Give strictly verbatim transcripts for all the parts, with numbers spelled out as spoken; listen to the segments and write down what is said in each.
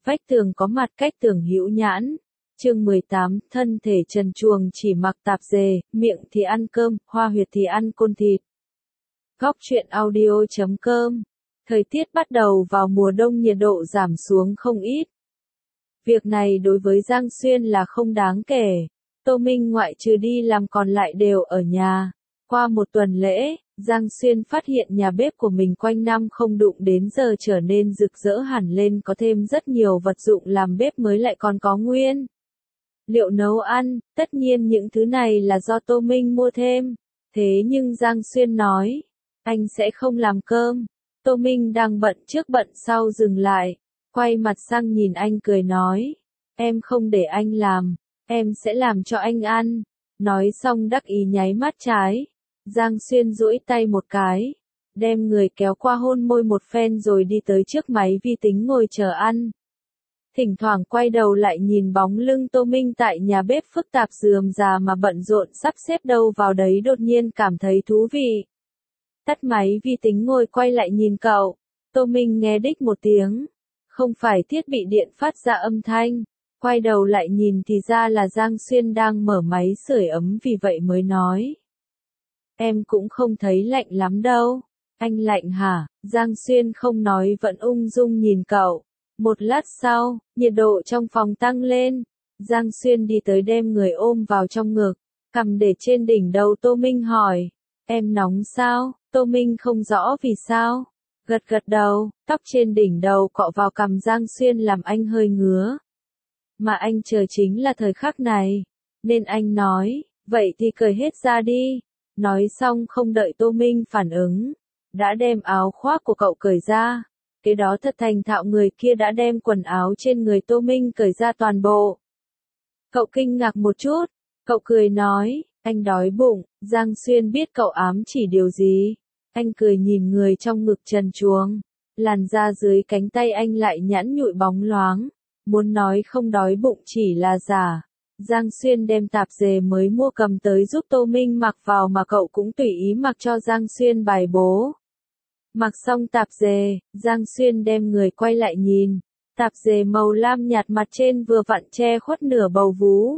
Vách tường có mặt cách tường hữu nhãn. Chương mười tám, thân thể trần truồng chỉ mặc tạp dề, miệng thì ăn cơm, hoa huyệt thì ăn côn thịt. Góc truyện audio chấm com. Thời tiết bắt đầu vào mùa đông, nhiệt độ giảm xuống không ít. Việc này đối với Giang Xuyên là không đáng kể. Tô Minh ngoại trừ đi làm còn lại đều ở nhà. Qua một tuần lễ, Giang Xuyên phát hiện nhà bếp của mình quanh năm không đụng đến giờ trở nên rực rỡ hẳn lên, có thêm rất nhiều vật dụng làm bếp mới, lại còn có nguyên liệu nấu ăn. Tất nhiên những thứ này là do Tô Minh mua thêm. Thế nhưng Giang Xuyên nói, anh sẽ không làm cơm. Tô Minh đang bận trước bận sau dừng lại, quay mặt sang nhìn anh cười nói, em không để anh làm, em sẽ làm cho anh ăn. Nói xong đắc ý nháy mắt trái. Giang Xuyên duỗi tay một cái, đem người kéo qua hôn môi một phen rồi đi tới trước máy vi tính ngồi chờ ăn. Thỉnh thoảng quay đầu lại nhìn bóng lưng Tô Minh tại nhà bếp phức tạp rườm rà mà bận rộn sắp xếp đâu vào đấy, đột nhiên cảm thấy thú vị. Tắt máy vi tính ngồi quay lại nhìn cậu. Tô Minh nghe đích một tiếng. Không phải thiết bị điện phát ra âm thanh. Quay đầu lại nhìn thì ra là Giang Xuyên đang mở máy sưởi ấm, vì vậy mới nói. Em cũng không thấy lạnh lắm đâu. Anh lạnh hả? Giang Xuyên không nói vẫn ung dung nhìn cậu. Một lát sau, nhiệt độ trong phòng tăng lên. Giang Xuyên đi tới đem người ôm vào trong ngực, cầm để trên đỉnh đầu. Tô Minh hỏi, em nóng sao? Tô Minh không rõ vì sao. Gật gật đầu, tóc trên đỉnh đầu cọ vào cằm Giang Xuyên làm anh hơi ngứa. Mà anh chờ chính là thời khắc này. Nên anh nói, vậy thì cởi hết ra đi. Nói xong không đợi Tô Minh phản ứng, đã đem áo khoác của cậu cởi ra. Cái đó thật thành thạo, người kia đã đem quần áo trên người Tô Minh cởi ra toàn bộ. Cậu kinh ngạc một chút, cậu cười nói, anh đói bụng. Giang Xuyên biết cậu ám chỉ điều gì. Anh cười nhìn người trong ngực trần truồng, làn da dưới cánh tay anh lại nhẵn nhụi bóng loáng. Muốn nói không đói bụng chỉ là giả. Giang Xuyên đem tạp dề mới mua cầm tới giúp Tô Minh mặc vào, mà cậu cũng tùy ý mặc cho Giang Xuyên bài bố. Mặc xong tạp dề, Giang Xuyên đem người quay lại nhìn. Tạp dề màu lam nhạt mặt trên vừa vặn che khuất nửa bầu vú.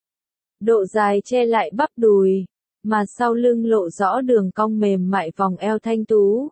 Độ dài che lại bắp đùi, mà sau lưng lộ rõ đường cong mềm mại vòng eo thanh tú.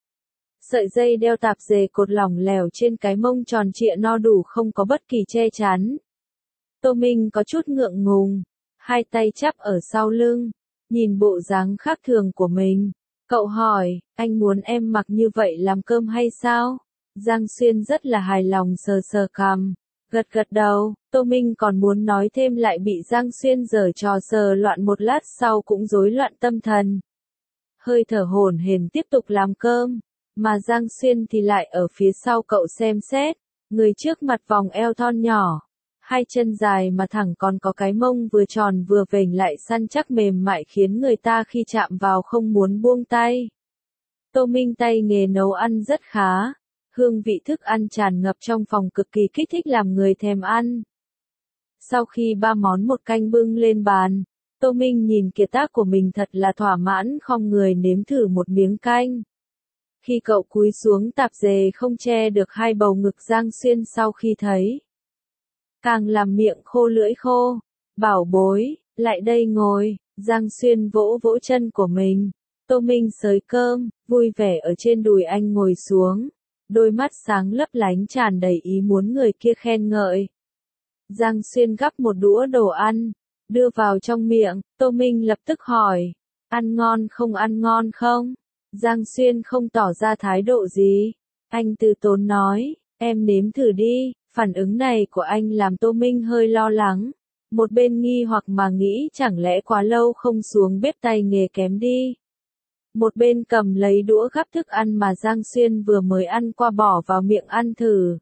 Sợi dây đeo tạp dề cột lỏng lẻo trên cái mông tròn trịa no đủ, không có bất kỳ che chắn. Tô Minh có chút ngượng ngùng, hai tay chắp ở sau lưng, nhìn bộ dáng khác thường của mình. Cậu hỏi, anh muốn em mặc như vậy làm cơm hay sao? Giang Xuyên rất là hài lòng sờ sờ cằm, gật gật đầu. Tô Minh còn muốn nói thêm lại bị Giang Xuyên giở trò sờ loạn, một lát sau cũng rối loạn tâm thần. Hơi thở hổn hển tiếp tục làm cơm, mà Giang Xuyên thì lại ở phía sau cậu xem xét. Người trước mặt vòng eo thon nhỏ, hai chân dài mà thẳng, còn có cái mông vừa tròn vừa vểnh lại săn chắc mềm mại, khiến người ta khi chạm vào không muốn buông tay. Tô Minh tay nghề nấu ăn rất khá, hương vị thức ăn tràn ngập trong phòng cực kỳ kích thích làm người thèm ăn. Sau khi ba món một canh bưng lên bàn, Tô Minh nhìn kiệt tác của mình thật là thỏa mãn, khom người nếm thử một miếng canh. Khi cậu cúi xuống, tạp dề không che được hai bầu ngực Giang Xuyên sau khi thấy, càng làm miệng khô lưỡi khô. Bảo bối, lại đây ngồi. Giang Xuyên vỗ vỗ chân của mình. Tô Minh xới cơm, vui vẻ ở trên đùi anh ngồi xuống. Đôi mắt sáng lấp lánh tràn đầy ý muốn người kia khen ngợi. Giang Xuyên gắp một đũa đồ ăn, đưa vào trong miệng. Tô Minh lập tức hỏi, ăn ngon không, ăn ngon không? Giang Xuyên không tỏ ra thái độ gì. Anh từ tốn nói, em nếm thử đi. Phản ứng này của anh làm Tô Minh hơi lo lắng. Một bên nghi hoặc mà nghĩ chẳng lẽ quá lâu không xuống bếp tay nghề kém đi. Một bên cầm lấy đũa gắp thức ăn mà Giang Xuyên vừa mới ăn qua bỏ vào miệng ăn thử.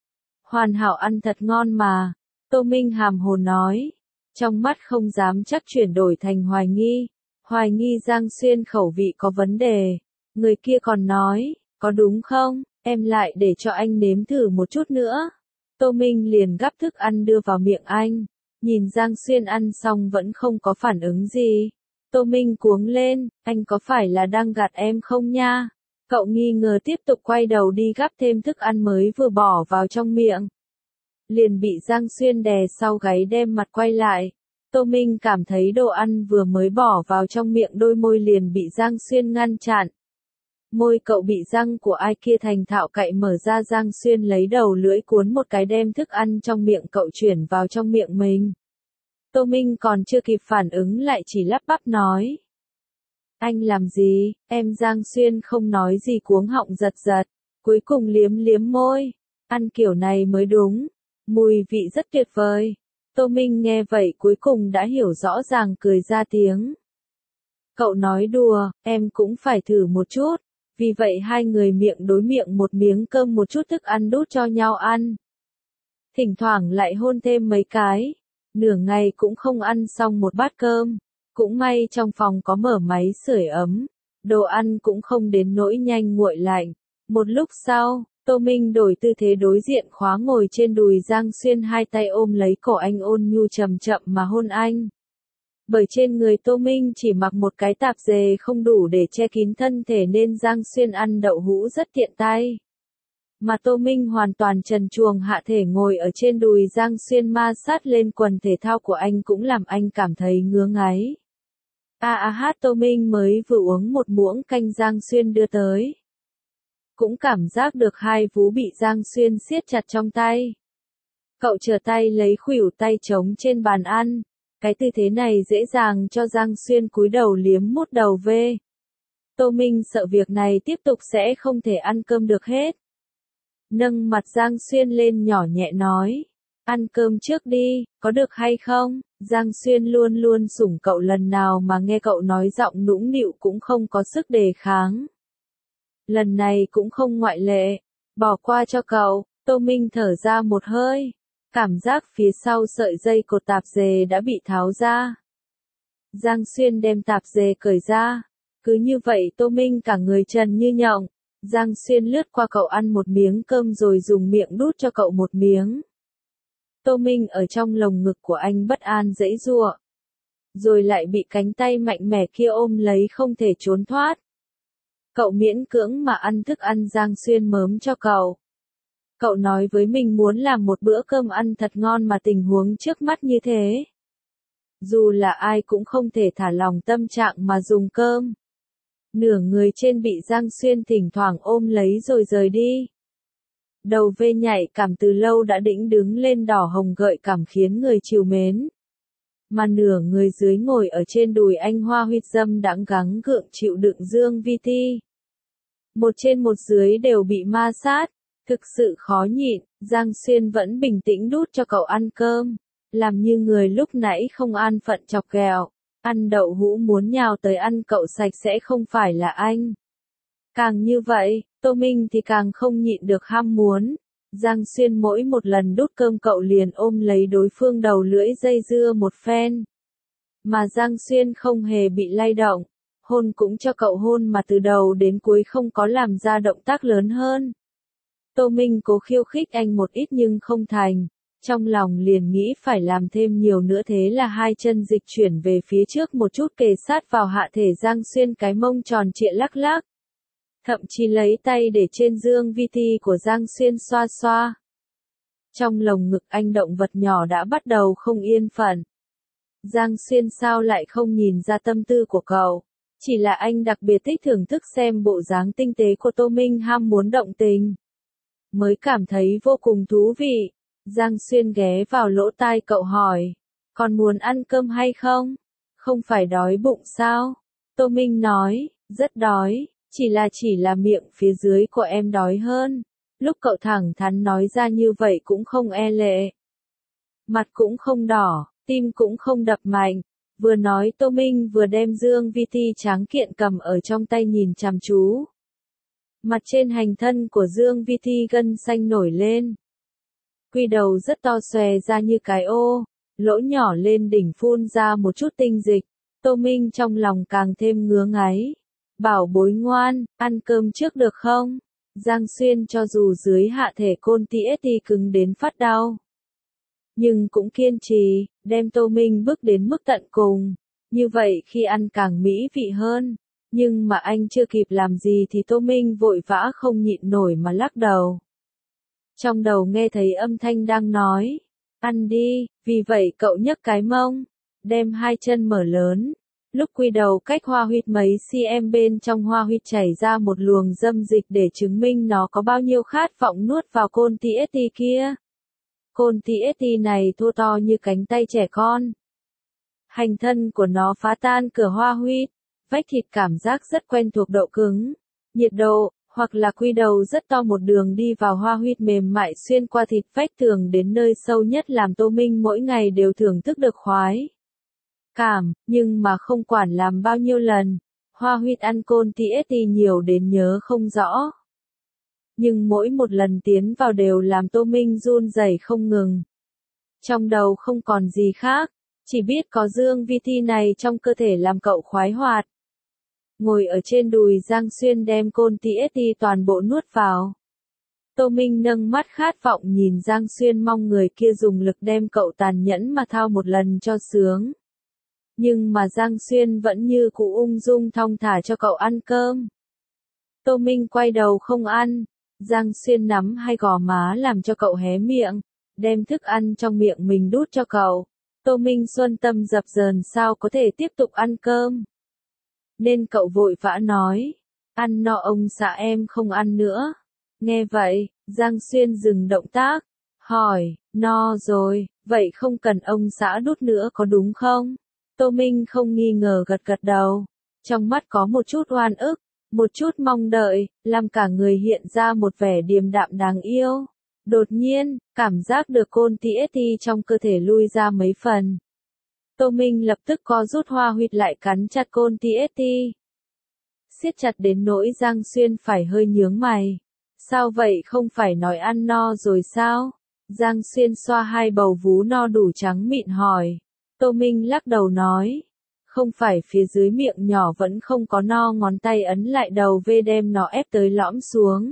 Hoàn hảo, ăn thật ngon mà. Tô Minh hàm hồ nói. Trong mắt không dám chắc chuyển đổi thành hoài nghi. Hoài nghi Giang Xuyên khẩu vị có vấn đề. Người kia còn nói, có đúng không, em lại để cho anh nếm thử một chút nữa. Tô Minh liền gắp thức ăn đưa vào miệng anh. Nhìn Giang Xuyên ăn xong vẫn không có phản ứng gì. Tô Minh cuống lên, anh có phải là đang gạt em không nha? Cậu nghi ngờ tiếp tục quay đầu đi gắp thêm thức ăn mới vừa bỏ vào trong miệng. liền bị Giang Xuyên đè sau gáy đem mặt quay lại. Tô Minh cảm thấy đồ ăn vừa mới bỏ vào trong miệng đôi môi liền bị Giang Xuyên ngăn chặn. Môi cậu bị răng của ai kia thành thạo cậy mở ra, Giang Xuyên lấy đầu lưỡi cuốn một cái đem thức ăn trong miệng cậu chuyển vào trong miệng mình. Tô Minh còn chưa kịp phản ứng lại chỉ lắp bắp nói. Anh làm gì, em? Giang Xuyên không nói gì cuống họng giật giật, cuối cùng liếm liếm môi. Ăn kiểu này mới đúng, mùi vị rất tuyệt vời. Tô Minh nghe vậy cuối cùng đã hiểu rõ ràng cười ra tiếng. Cậu nói đùa, em cũng phải thử một chút. Vì vậy hai người miệng đối miệng, một miếng cơm một chút thức ăn đút cho nhau ăn. Thỉnh thoảng lại hôn thêm mấy cái. Nửa ngày cũng không ăn xong một bát cơm. Cũng may trong phòng có mở máy sưởi ấm. Đồ ăn cũng không đến nỗi nhanh nguội lạnh. Một lúc sau, Tô Minh đổi tư thế đối diện khóa ngồi trên đùi Giang Xuyên, hai tay ôm lấy cổ anh ôn nhu chậm chậm mà hôn anh. Bởi trên người Tô Minh chỉ mặc một cái tạp dề không đủ để che kín thân thể nên Giang Xuyên ăn đậu hũ rất tiện tay. Mà Tô Minh hoàn toàn trần truồng hạ thể ngồi ở trên đùi Giang Xuyên ma sát lên quần thể thao của anh cũng làm anh cảm thấy ngứa ngáy. A a hát Tô Minh mới vừa uống một muỗng canh Giang Xuyên đưa tới. Cũng cảm giác được hai vú bị Giang Xuyên siết chặt trong tay. Cậu trở tay lấy khuỷu tay trống trên bàn ăn. Cái tư thế này dễ dàng cho Giang Xuyên cúi đầu liếm mút đầu về. Tô Minh sợ việc này tiếp tục sẽ không thể ăn cơm được hết. Nâng mặt Giang Xuyên lên nhỏ nhẹ nói. Ăn cơm trước đi, có được hay không? Giang Xuyên luôn luôn sủng cậu, lần nào mà nghe cậu nói giọng nũng nịu cũng không có sức đề kháng. Lần này cũng không ngoại lệ. Bỏ qua cho cậu, Tô Minh thở ra một hơi. Cảm giác phía sau sợi dây cột tạp dề đã bị tháo ra. Giang Xuyên đem tạp dề cởi ra. Cứ như vậy Tô Minh cả người trần như nhộng. Giang Xuyên lướt qua cậu ăn một miếng cơm rồi dùng miệng đút cho cậu một miếng. Tô Minh ở trong lồng ngực của anh bất an giãy giụa. Rồi lại bị cánh tay mạnh mẽ kia ôm lấy không thể trốn thoát. Cậu miễn cưỡng mà ăn thức ăn Giang Xuyên mớm cho cậu. Cậu nói với mình muốn làm một bữa cơm ăn thật ngon mà tình huống trước mắt như thế. Dù là ai cũng không thể thả lòng tâm trạng mà dùng cơm. Nửa người trên bị Giang Xuyên thỉnh thoảng ôm lấy rồi rời đi. Đầu vê nhạy cảm từ lâu đã đĩnh đứng lên đỏ hồng gợi cảm khiến người trìu mến. Mà nửa người dưới ngồi ở trên đùi anh hoa huyết dâm đãng gắng gượng chịu đựng Dương Vi Ti. Một trên một dưới đều bị ma sát. Thực sự khó nhịn, Giang Xuyên vẫn bình tĩnh đút cho cậu ăn cơm. Làm như người lúc nãy không an phận chọc ghẹo. Ăn đậu hũ muốn nhào tới ăn cậu sạch sẽ không phải là anh. Càng như vậy, Tô Minh thì càng không nhịn được ham muốn. Giang Xuyên mỗi một lần đút cơm cậu liền ôm lấy đối phương đầu lưỡi dây dưa một phen. Mà Giang Xuyên không hề bị lay động. Hôn cũng cho cậu hôn mà từ đầu đến cuối không có làm ra động tác lớn hơn. Tô Minh cố khiêu khích anh một ít nhưng không thành. Trong lòng liền nghĩ phải làm thêm nhiều nữa, thế là hai chân dịch chuyển về phía trước một chút kề sát vào hạ thể Giang Xuyên, cái mông tròn trịa lắc lắc. Thậm chí lấy tay để trên Dương Vi Ti của Giang Xuyên xoa xoa. Trong lồng ngực anh động vật nhỏ đã bắt đầu không yên phận. Giang Xuyên sao lại không nhìn ra tâm tư của cậu. Chỉ là anh đặc biệt thích thưởng thức xem bộ dáng tinh tế của Tô Minh ham muốn động tình. Mới cảm thấy vô cùng thú vị. Giang Xuyên ghé vào lỗ tai cậu hỏi. Còn muốn ăn cơm hay không? Không phải đói bụng sao? Tô Minh nói, rất đói. Chỉ là chỉ là miệng phía dưới của em đói hơn. Lúc cậu thẳng thắn nói ra như vậy cũng không e lệ. Mặt cũng không đỏ, tim cũng không đập mạnh. Vừa nói Tô Minh vừa đem Dương Vi Ti tráng kiện cầm ở trong tay nhìn chăm chú. Mặt trên hành thân của Dương Vi Ti gân xanh nổi lên. Quy đầu rất to xòe ra như cái ô, lỗ nhỏ lên đỉnh phun ra một chút tinh dịch. Tô Minh trong lòng càng thêm ngứa ngáy. Bảo bối ngoan, ăn cơm trước được không? Giang Xuyên cho dù dưới hạ thể côn tít cứng đến phát đau. Nhưng cũng kiên trì, đem Tô Minh bước đến mức tận cùng. Như vậy khi ăn càng mỹ vị hơn. Nhưng mà anh chưa kịp làm gì thì Tô Minh vội vã không nhịn nổi mà lắc đầu. Trong đầu nghe thấy âm thanh đang nói, ăn đi, vì vậy cậu nhấc cái mông, đem hai chân mở lớn. Lúc quy đầu cách hoa huyết mấy cm bên trong hoa huyết chảy ra một luồng dâm dịch để chứng minh nó có bao nhiêu khát vọng nuốt vào côn tê ét tê kia. Côn tê ét tê này thô to như cánh tay trẻ con. Hành thân của nó phá tan cửa hoa huyết, vách thịt cảm giác rất quen thuộc độ cứng, nhiệt độ, hoặc là quy đầu rất to một đường đi vào hoa huyết mềm mại xuyên qua thịt vách tường đến nơi sâu nhất làm Tô Minh mỗi ngày đều thưởng thức được khoái cảm, nhưng mà không quản làm bao nhiêu lần, hoa huyết ăn côn tê ét tê nhiều đến nhớ không rõ. Nhưng mỗi một lần tiến vào đều làm Tô Minh run rẩy không ngừng. Trong đầu không còn gì khác, chỉ biết có dương vi thi này trong cơ thể làm cậu khoái hoạt. Ngồi ở trên đùi Giang Xuyên đem côn tê ét tê toàn bộ nuốt vào. Tô Minh nâng mắt khát vọng nhìn Giang Xuyên mong người kia dùng lực đem cậu tàn nhẫn mà thao một lần cho sướng. Nhưng mà Giang Xuyên vẫn như cũ ung dung thong thả cho cậu ăn cơm. Tô Minh quay đầu không ăn, Giang Xuyên nắm hai gò má làm cho cậu hé miệng, đem thức ăn trong miệng mình đút cho cậu. Tô Minh xuân tâm dập dờn sao có thể tiếp tục ăn cơm. Nên cậu vội vã nói, ăn no ông xã em không ăn nữa. Nghe vậy, Giang Xuyên dừng động tác, hỏi, no rồi, vậy không cần ông xã đút nữa có đúng không? Tô Minh không nghi ngờ gật gật đầu, trong mắt có một chút oan ức, một chút mong đợi, làm cả người hiện ra một vẻ điềm đạm đáng yêu. Đột nhiên, cảm giác được côn tê ét tê trong cơ thể lui ra mấy phần. Tô Minh lập tức co rút hoa huyệt lại cắn chặt côn tê ét tê. Siết chặt đến nỗi Giang Xuyên phải hơi nhướng mày. Sao vậy không phải nói ăn no rồi sao? Giang Xuyên xoa hai bầu vú no đủ trắng mịn hỏi. Tô Minh lắc đầu nói. Không phải phía dưới miệng nhỏ vẫn không có no ngón tay ấn lại đầu vê đem nó ép tới lõm xuống.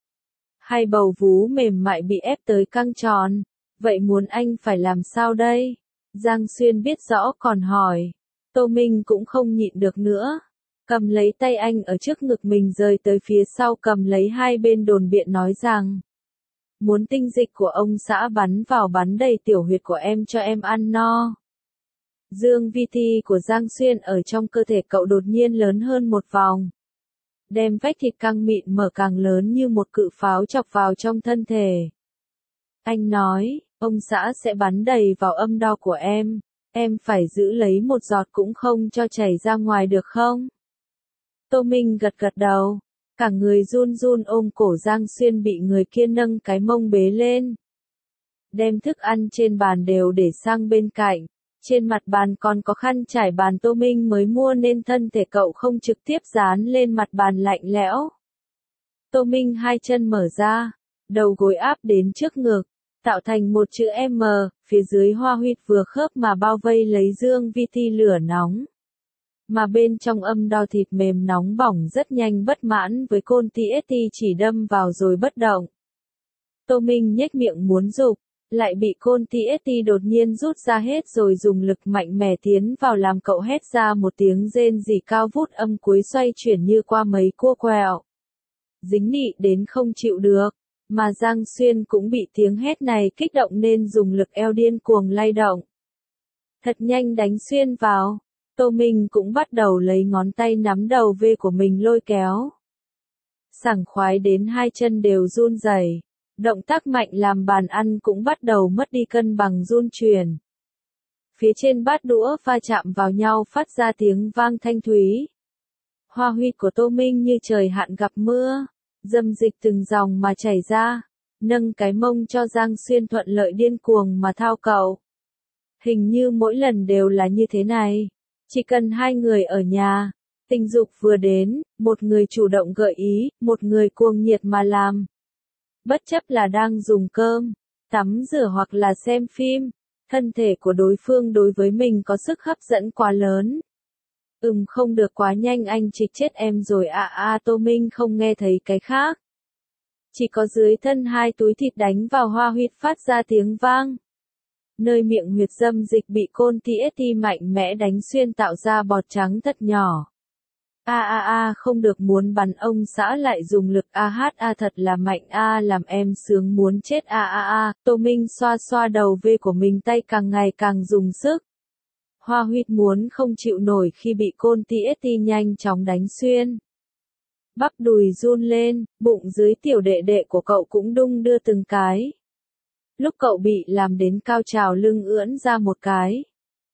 Hai bầu vú mềm mại bị ép tới căng tròn. Vậy muốn anh phải làm sao đây? Giang Xuyên biết rõ còn hỏi. Tô Minh cũng không nhịn được nữa. Cầm lấy tay anh ở trước ngực mình rời tới phía sau cầm lấy hai bên đồn biện nói rằng. Muốn tinh dịch của ông xã bắn vào bắn đầy tiểu huyệt của em cho em ăn no. Dương vi thi của Giang Xuyên ở trong cơ thể cậu đột nhiên lớn hơn một vòng. Đem vách thịt căng mịn mở càng lớn như một cự pháo chọc vào trong thân thể. Anh nói, ông xã sẽ bắn đầy vào âm đạo của em, em phải giữ lấy một giọt cũng không cho chảy ra ngoài được không? Tô Minh gật gật đầu, cả người run run ôm cổ Giang Xuyên bị người kia nâng cái mông bế lên. Đem thức ăn trên bàn đều để sang bên cạnh, trên mặt bàn còn có khăn trải bàn Tô Minh mới mua nên thân thể cậu không trực tiếp dán lên mặt bàn lạnh lẽo. Tô Minh hai chân mở ra, đầu gối áp đến trước ngực, tạo thành một chữ M, phía dưới hoa huyệt vừa khớp mà bao vây lấy dương vi thi lửa nóng. Mà bên trong âm đạo thịt mềm nóng bỏng rất nhanh bất mãn với côn tê ét tê chỉ đâm vào rồi bất động. Tô Minh nhếch miệng muốn dục, lại bị côn tê ét tê đột nhiên rút ra hết rồi dùng lực mạnh mẽ tiến vào làm cậu hét ra một tiếng rên rỉ cao vút âm cuối xoay chuyển như qua mấy cua quẹo. Dính nị đến không chịu được, mà Giang Xuyên cũng bị tiếng hét này kích động nên dùng lực eo điên cuồng lay động. Thật nhanh đánh xuyên vào. Tô Minh cũng bắt đầu lấy ngón tay nắm đầu V của mình lôi kéo. Sảng khoái đến hai chân đều run rẩy, động tác mạnh làm bàn ăn cũng bắt đầu mất đi cân bằng run chuyển. Phía trên bát đũa va chạm vào nhau phát ra tiếng vang thanh thúy. Hoa huyệt của Tô Minh như trời hạn gặp mưa, dâm dịch từng dòng mà chảy ra, nâng cái mông cho Giang Xuyên thuận lợi điên cuồng mà thao cậu. Hình như mỗi lần đều là như thế này. Chỉ cần hai người ở nhà, tình dục vừa đến, một người chủ động gợi ý, một người cuồng nhiệt mà làm. Bất chấp là đang dùng cơm, tắm rửa hoặc là xem phim, thân thể của đối phương đối với mình có sức hấp dẫn quá lớn. Ừm không được quá nhanh anh trịch chết em rồi à à Tô Minh không nghe thấy cái khác. Chỉ có dưới thân hai túi thịt đánh vào hoa huyệt phát ra tiếng vang. Nơi miệng huyệt dâm dịch bị côn tê ét tê mạnh mẽ đánh xuyên tạo ra bọt trắng thật nhỏ. A a a không được muốn bắn ông xã lại dùng lực a hát a thật là mạnh a làm em sướng muốn chết a a a. Tô Minh xoa xoa đầu V của mình tay càng ngày càng dùng sức. Hoa huyết muốn không chịu nổi khi bị côn tê ét tê nhanh chóng đánh xuyên. Bắp đùi run lên, bụng dưới tiểu đệ đệ của cậu cũng đung đưa từng cái. Lúc cậu bị làm đến cao trào lưng ưỡn ra một cái.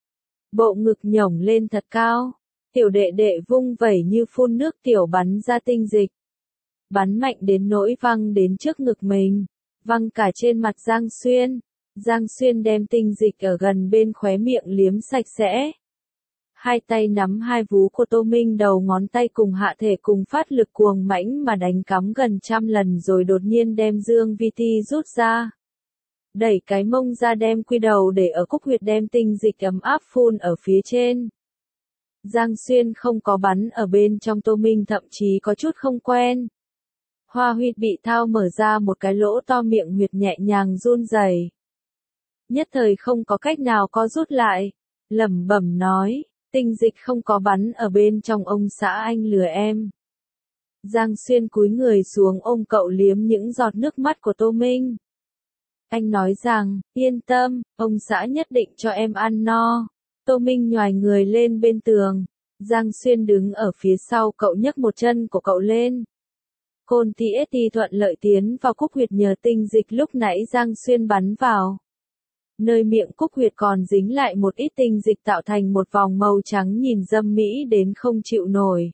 Bộ ngực nhổng lên thật cao. Tiểu đệ đệ vung vẩy như phun nước tiểu bắn ra tinh dịch. Bắn mạnh đến nỗi văng đến trước ngực mình. Văng cả trên mặt Giang Xuyên. Giang Xuyên đem tinh dịch ở gần bên khóe miệng liếm sạch sẽ. Hai tay nắm hai vú của Tô Minh đầu ngón tay cùng hạ thể cùng phát lực cuồng mãnh mà đánh cắm gần trăm lần rồi đột nhiên đem dương vi ti rút ra. Đẩy cái mông ra đem quy đầu để ở cúc huyệt đem tinh dịch ấm áp phun ở phía trên. Giang Xuyên không có bắn ở bên trong Tô Minh thậm chí có chút không quen. Hoa huyệt bị thao mở ra một cái lỗ to miệng huyệt nhẹ nhàng run rẩy. Nhất thời không có cách nào co rút lại. Lẩm bẩm nói, tinh dịch không có bắn ở bên trong ông xã anh lừa em. Giang Xuyên cúi người xuống ôm cậu liếm những giọt nước mắt của Tô Minh. Anh nói rằng, yên tâm, ông xã nhất định cho em ăn no. Tô Minh nhoài người lên bên tường. Giang Xuyên đứng ở phía sau cậu nhấc một chân của cậu lên. Côn tê ét tê thuận lợi tiến vào cúc huyệt nhờ tinh dịch lúc nãy Giang Xuyên bắn vào. Nơi miệng cúc huyệt còn dính lại một ít tinh dịch tạo thành một vòng màu trắng nhìn dâm mỹ đến không chịu nổi.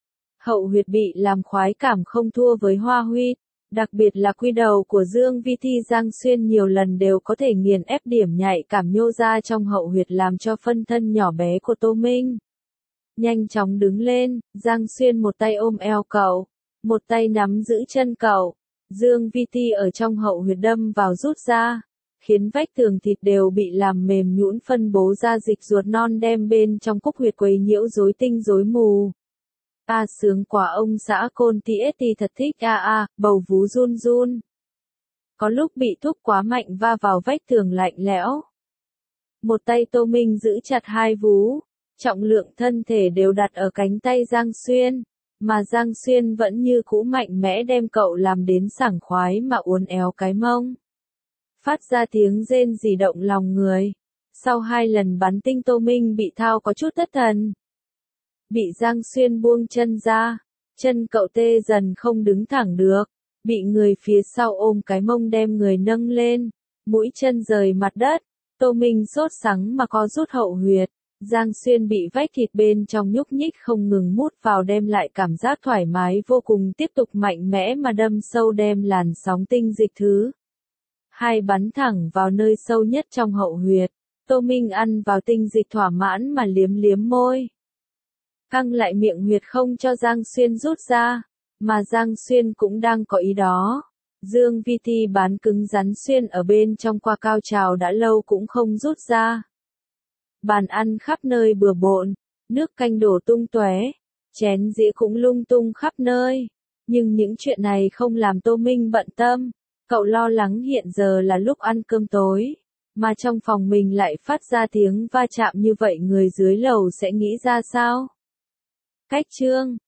Hậu huyệt bị làm khoái cảm không thua với hoa huyết. Đặc biệt là quy đầu của Dương Vi Thi Giang Xuyên nhiều lần đều có thể nghiền ép điểm nhạy cảm nhô ra trong hậu huyệt làm cho phân thân nhỏ bé của Tô Minh. Nhanh chóng đứng lên, Giang Xuyên một tay ôm eo cậu, một tay nắm giữ chân cậu. Dương Vi Thi ở trong hậu huyệt đâm vào rút ra, khiến vách tường thịt đều bị làm mềm nhũn phân bố ra dịch ruột non đem bên trong cúc huyệt quấy nhiễu rối tinh rối mù. A à, sướng quá ông xã côn tê ét tê thật thích a à, a, à, bầu vú run run. Có lúc bị thúc quá mạnh va vào vách tường lạnh lẽo. Một tay Tô Minh giữ chặt hai vú, trọng lượng thân thể đều đặt ở cánh tay Giang Xuyên, mà Giang Xuyên vẫn như cũ mạnh mẽ đem cậu làm đến sảng khoái mà uốn éo cái mông. Phát ra tiếng rên rỉ động lòng người. Sau hai lần bắn tinh Tô Minh bị thao có chút thất thần. Bị Giang Xuyên buông chân ra, chân cậu tê dần không đứng thẳng được, bị người phía sau ôm cái mông đem người nâng lên, mũi chân rời mặt đất, Tô Minh sốt sắng mà co rút hậu huyệt, Giang Xuyên bị vách thịt bên trong nhúc nhích không ngừng mút vào đem lại cảm giác thoải mái vô cùng tiếp tục mạnh mẽ mà đâm sâu đem làn sóng tinh dịch thứ. Hai bắn thẳng vào nơi sâu nhất trong hậu huyệt, Tô Minh ăn vào tinh dịch thỏa mãn mà liếm liếm môi. Căng lại miệng huyệt không cho Giang Xuyên rút ra, mà Giang Xuyên cũng đang có ý đó. Dương Vi Thi bán cứng rắn xuyên ở bên trong qua cao trào đã lâu cũng không rút ra. Bàn ăn khắp nơi bừa bộn, nước canh đổ tung tóe, chén dĩa cũng lung tung khắp nơi. Nhưng những chuyện này không làm Tô Minh bận tâm, cậu lo lắng hiện giờ là lúc ăn cơm tối, mà trong phòng mình lại phát ra tiếng va chạm như vậy người dưới lầu sẽ nghĩ ra sao? Cách chương